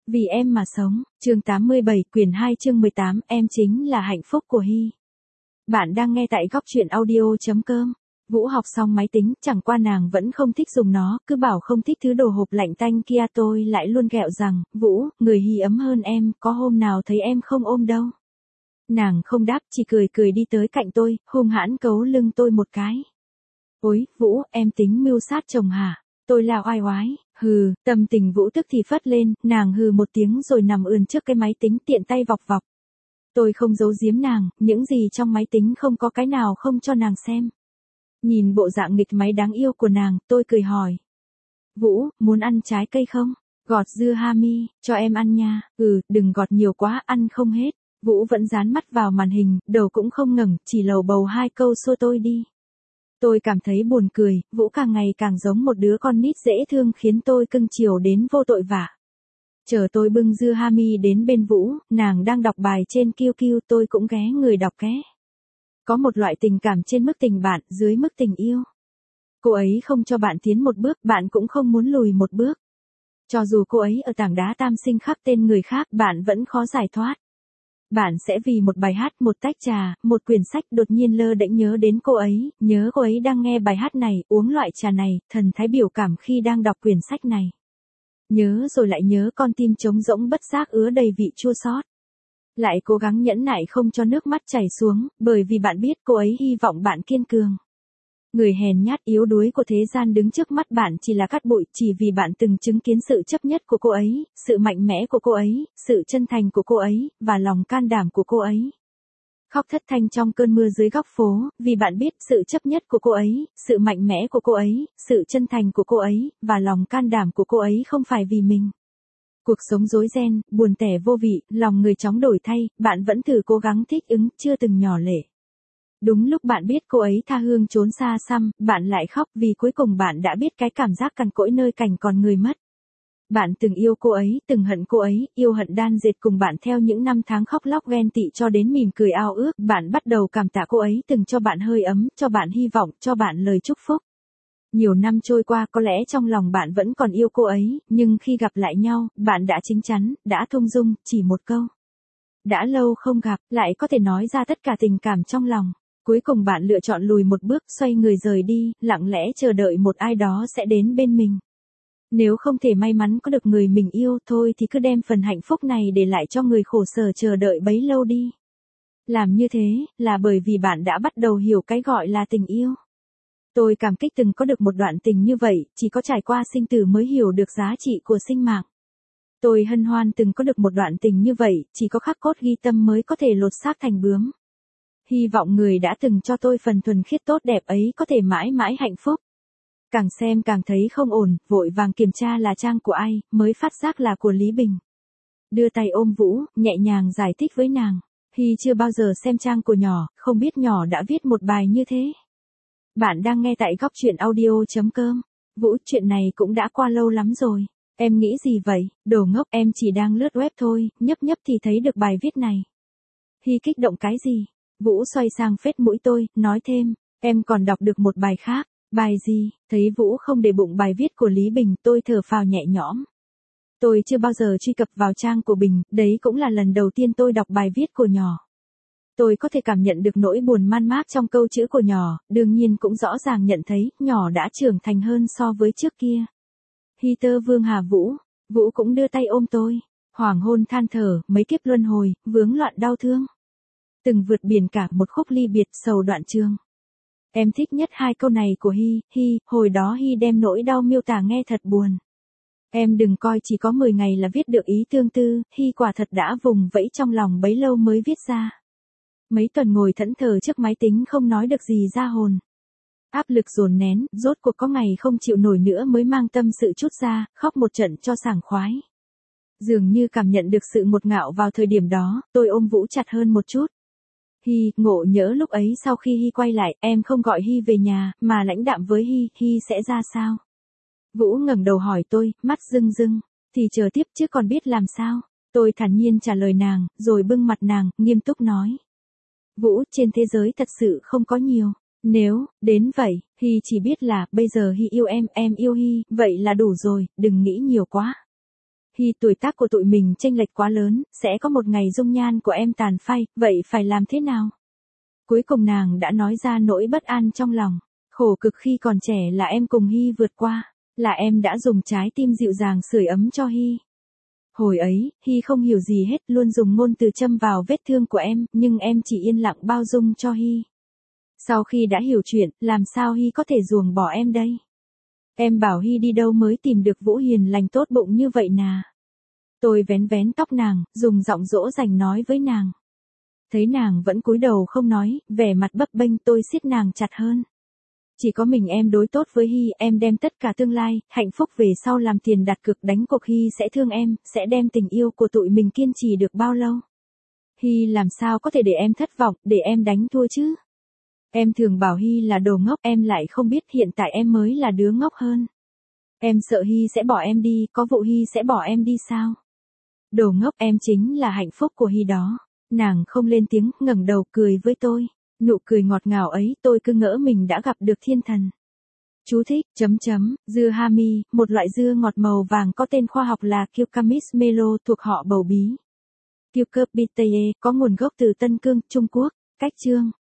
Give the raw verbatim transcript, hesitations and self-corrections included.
Vì em mà sống, chương tám mươi bảy, quyển hai chương mười tám, em chính là hạnh phúc của Hy. Bạn đang nghe tại góc truyện audio.com. Vũ học xong máy tính, chẳng qua nàng vẫn không thích dùng nó, cứ bảo không thích thứ đồ hộp lạnh tanh kia. Tôi lại luôn ghẹo rằng, Vũ, người Hy ấm hơn em, có hôm nào thấy em không ôm đâu. Nàng không đáp, chỉ cười cười đi tới cạnh tôi, hung hãn cấu lưng tôi một cái. Ôi, Vũ, em tính mưu sát chồng hả? Tôi là oai oái, hừ, tâm tình Vũ tức thì phất lên, nàng hừ một tiếng rồi nằm ườn trước cái máy tính tiện tay vọc vọc. Tôi không giấu giếm nàng, những gì trong máy tính không có cái nào không cho nàng xem. Nhìn bộ dạng nghịch máy đáng yêu của nàng, tôi cười hỏi. Vũ, muốn ăn trái cây không? Gọt dưa Hami, cho em ăn nha. Ừ, đừng gọt nhiều quá, ăn không hết. Vũ vẫn dán mắt vào màn hình, đầu cũng không ngẩng, chỉ lầu bầu hai câu xua tôi đi. Tôi cảm thấy buồn cười, Vũ càng ngày càng giống một đứa con nít dễ thương khiến tôi cưng chiều đến vô tội vạ. Chờ tôi bưng dưa Hami đến bên Vũ, nàng đang đọc bài trên Q Q, tôi cũng ghé người đọc ké. Có một loại tình cảm trên mức tình bạn, dưới mức tình yêu. Cô ấy không cho bạn tiến một bước, bạn cũng không muốn lùi một bước. Cho dù cô ấy ở tảng đá tam sinh khắc tên người khác, bạn vẫn khó giải thoát. Bạn sẽ vì một bài hát, một tách trà, một quyển sách đột nhiên lơ đễnh nhớ đến cô ấy, nhớ cô ấy đang nghe bài hát này, uống loại trà này, thần thái biểu cảm khi đang đọc quyển sách này. Nhớ rồi lại nhớ, con tim trống rỗng bất giác ứa đầy vị chua xót. Lại cố gắng nhẫn nại không cho nước mắt chảy xuống, bởi vì bạn biết cô ấy hy vọng bạn kiên cường. Người hèn nhát yếu đuối của thế gian đứng trước mắt bạn chỉ là cát bụi, chỉ vì bạn từng chứng kiến sự chấp nhất của cô ấy, sự mạnh mẽ của cô ấy, sự chân thành của cô ấy, và lòng can đảm của cô ấy. Khóc thất thanh trong cơn mưa dưới góc phố, vì bạn biết sự chấp nhất của cô ấy, sự mạnh mẽ của cô ấy, sự chân thành của cô ấy, và lòng can đảm của cô ấy không phải vì mình. Cuộc sống rối ren, buồn tẻ vô vị, lòng người chóng đổi thay, bạn vẫn thử cố gắng thích ứng, chưa từng nhỏ lệ. Đúng lúc bạn biết cô ấy tha hương trốn xa xăm, bạn lại khóc vì cuối cùng bạn đã biết cái cảm giác cằn cỗi nơi cảnh còn người mất. Bạn từng yêu cô ấy, từng hận cô ấy, yêu hận đan dệt cùng bạn theo những năm tháng khóc lóc ghen tị cho đến mỉm cười ao ước. Bạn bắt đầu cảm tạ cô ấy từng cho bạn hơi ấm, cho bạn hy vọng, cho bạn lời chúc phúc. Nhiều năm trôi qua, có lẽ trong lòng bạn vẫn còn yêu cô ấy, nhưng khi gặp lại nhau, bạn đã chín chắn, đã thông dung, chỉ một câu. Đã lâu không gặp, lại có thể nói ra tất cả tình cảm trong lòng. Cuối cùng bạn lựa chọn lùi một bước, xoay người rời đi, lặng lẽ chờ đợi một ai đó sẽ đến bên mình. Nếu không thể may mắn có được người mình yêu thôi thì cứ đem phần hạnh phúc này để lại cho người khổ sở chờ đợi bấy lâu đi. Làm như thế, là bởi vì bạn đã bắt đầu hiểu cái gọi là tình yêu. Tôi cảm kích từng có được một đoạn tình như vậy, chỉ có trải qua sinh tử mới hiểu được giá trị của sinh mạng. Tôi hân hoan từng có được một đoạn tình như vậy, chỉ có khắc cốt ghi tâm mới có thể lột xác thành bướm. Hy vọng người đã từng cho tôi phần thuần khiết tốt đẹp ấy có thể mãi mãi hạnh phúc. Càng xem càng thấy không ổn, vội vàng kiểm tra là trang của ai, mới phát giác là của Lý Bình. Đưa tay ôm Vũ, nhẹ nhàng giải thích với nàng. Hy chưa bao giờ xem trang của nhỏ, không biết nhỏ đã viết một bài như thế. Bạn đang nghe tại góc truyện audio.com. Vũ, chuyện này cũng đã qua lâu lắm rồi. Em nghĩ gì vậy? Đồ ngốc, em chỉ đang lướt web thôi, nhấp nhấp thì thấy được bài viết này. Hy kích động cái gì? Vũ xoay sang phết mũi tôi, nói thêm, em còn đọc được một bài khác. Bài gì? Thấy Vũ không để bụng bài viết của Lý Bình, tôi thở phào nhẹ nhõm. Tôi chưa bao giờ truy cập vào trang của Bình, đấy cũng là lần đầu tiên tôi đọc bài viết của nhỏ. Tôi có thể cảm nhận được nỗi buồn man mác trong câu chữ của nhỏ, đương nhiên cũng rõ ràng nhận thấy, nhỏ đã trưởng thành hơn so với trước kia. Hy tơ vương hà Vũ, Vũ cũng đưa tay ôm tôi, hoàng hôn than thở, mấy kiếp luân hồi, vướng loạn đau thương. Từng vượt biển cả một khúc ly biệt sầu đoạn trường. Em thích nhất hai câu này của Hy, Hy, hồi đó Hy đem nỗi đau miêu tả nghe thật buồn. Em đừng coi chỉ có mười ngày là viết được ý tương tư, Hy quả thật đã vùng vẫy trong lòng bấy lâu mới viết ra. Mấy tuần ngồi thẫn thờ trước máy tính không nói được gì ra hồn. Áp lực dồn nén, rốt cuộc có ngày không chịu nổi nữa mới mang tâm sự chút ra, khóc một trận cho sảng khoái. Dường như cảm nhận được sự ngột ngạo vào thời điểm đó, tôi ôm Vũ chặt hơn một chút. Hy, ngộ nhỡ lúc ấy sau khi Hy quay lại, em không gọi Hy về nhà, mà lãnh đạm với Hy, Hy sẽ ra sao? Vũ ngẩng đầu hỏi tôi, mắt rưng rưng, thì chờ tiếp chứ còn biết làm sao? Tôi thản nhiên trả lời nàng, rồi bưng mặt nàng, nghiêm túc nói. Vũ, trên thế giới thật sự không có nhiều. Nếu, đến vậy, Hy chỉ biết là, bây giờ Hy yêu em, em yêu Hy, vậy là đủ rồi, đừng nghĩ nhiều quá. Hi, tuổi tác của tụi mình chênh lệch quá lớn, sẽ có một ngày dung nhan của em tàn phai, vậy phải làm thế nào? Cuối cùng nàng đã nói ra nỗi bất an trong lòng. Khổ cực khi còn trẻ là em cùng Hi vượt qua, là em đã dùng trái tim dịu dàng sưởi ấm cho Hi. Hồi ấy, Hi không hiểu gì hết, luôn dùng ngôn từ châm vào vết thương của em, nhưng em chỉ yên lặng bao dung cho Hi. Sau khi đã hiểu chuyện, làm sao Hi có thể ruồng bỏ em đây? Em bảo Hi đi đâu mới tìm được Vũ hiền lành tốt bụng như vậy nà? Tôi vén vén tóc nàng, dùng giọng dỗ dành nói với nàng. Thấy nàng vẫn cúi đầu không nói, vẻ mặt bấp bênh, tôi siết nàng chặt hơn. Chỉ có mình em đối tốt với Hi, em đem tất cả tương lai, hạnh phúc về sau làm tiền đặt cược đánh cuộc, Hi sẽ thương em, sẽ đem tình yêu của tụi mình kiên trì được bao lâu. Hi làm sao có thể để em thất vọng, để em đánh thua chứ? Em thường bảo Hi là đồ ngốc, em lại không biết hiện tại em mới là đứa ngốc hơn. Em sợ Hi sẽ bỏ em đi, có vụ Hi sẽ bỏ em đi sao? Đồ ngốc, em chính là hạnh phúc của Hi đó. Nàng không lên tiếng, ngẩng đầu cười với tôi. Nụ cười ngọt ngào ấy, tôi cứ ngỡ mình đã gặp được thiên thần. Chú thích, chấm chấm, dưa hami, một loại dưa ngọt màu vàng có tên khoa học là Cucumis melo thuộc họ bầu bí. Cucurbitaceae, có nguồn gốc từ Tân Cương, Trung Quốc. Cách chương